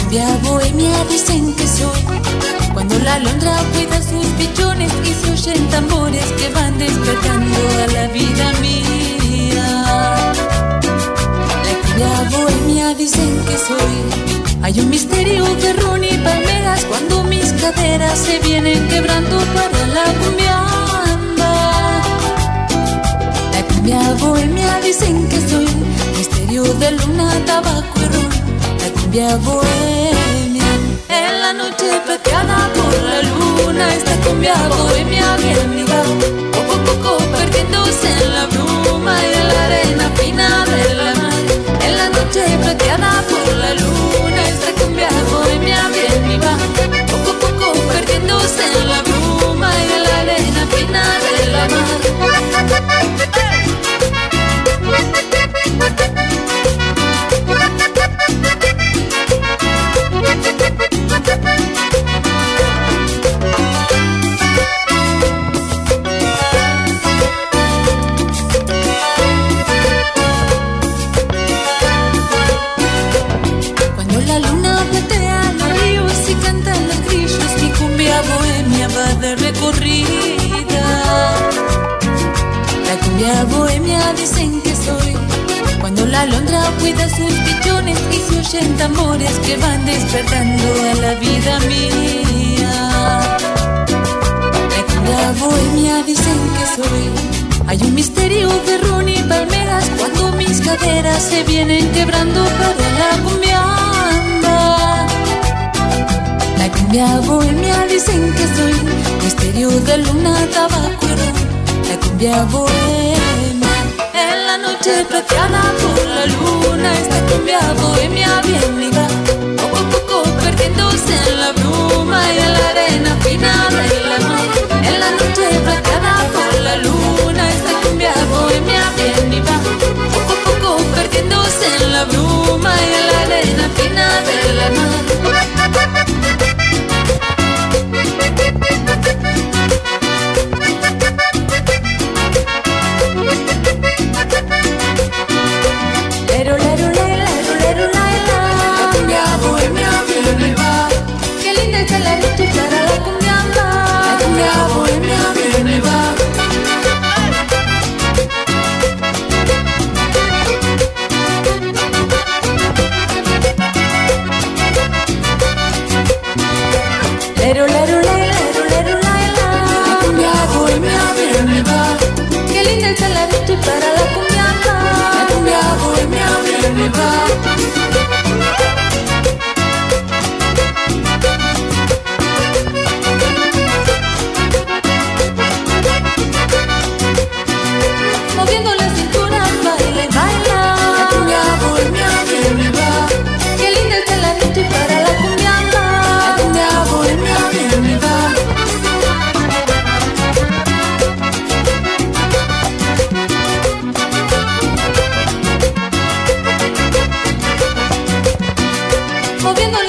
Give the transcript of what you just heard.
cumbia bohemia dicen que soy. Cuando la alondra cuida sus pichones y se oyen tambores que van despertando a la vida mía. La cumbia bohemia dicen que soy. Hay un misterio de ron y palmeras cuando mis caderas se vienen quebrando para la cumbiamba. La cumbia bohemia dicen que soy. Misterio de luna, tabaco y ron. La cumbia bohemia. En la noche plateada por la luna, esta cumbia bohemia viene y va, poco a poco perdiéndose en la bruma y en la arena fina de la mar. En la noche plateada por la luna, esta cumbia bohemia viene y va, poco a poco perdiéndose en la bruma y en la arena fina de la mar. Cuando la luna platea los ríos y cantan los grillos, mi cumbia bohemia va de recorrida. La cumbia bohemia dicen que soy. Cuando la alondra cuida sus pichones y se oyen tambores que van despertando a la vida mía. La cumbia bohemia dicen que soy. Hay un misterio de ron y palmeras cuando mis caderas se vienen quebrando para la cumbiamba. La cumbia bohemia dicen que soy. Misterio de luna, tabaco y ron. La cumbia bohemia. En la noche plateada por la luna, esta cumbia bohemia viene y va, poco a poco perdiéndose en la bruma y en la arena fina de la mar. En la noche plateada por la luna, esta cumbia bohemia viene y va, poco a poco perdiéndose en la bruma y en la arena fina de la mar. La cumbia bohemia viene y va. Qué linda está la noche para la cumbiamba. La cumbia bohemia viene y va. La cumbia bohemia viene y va. Qué linda está la noche para la cumbiamba. La cumbia bohemia viene y va. Moviendo la cintura, baila y baila. La cumbia bohemia viene y va. Qué linda está la noche para la cumbiamba. La cumbia bohemia viene y va. Moviendo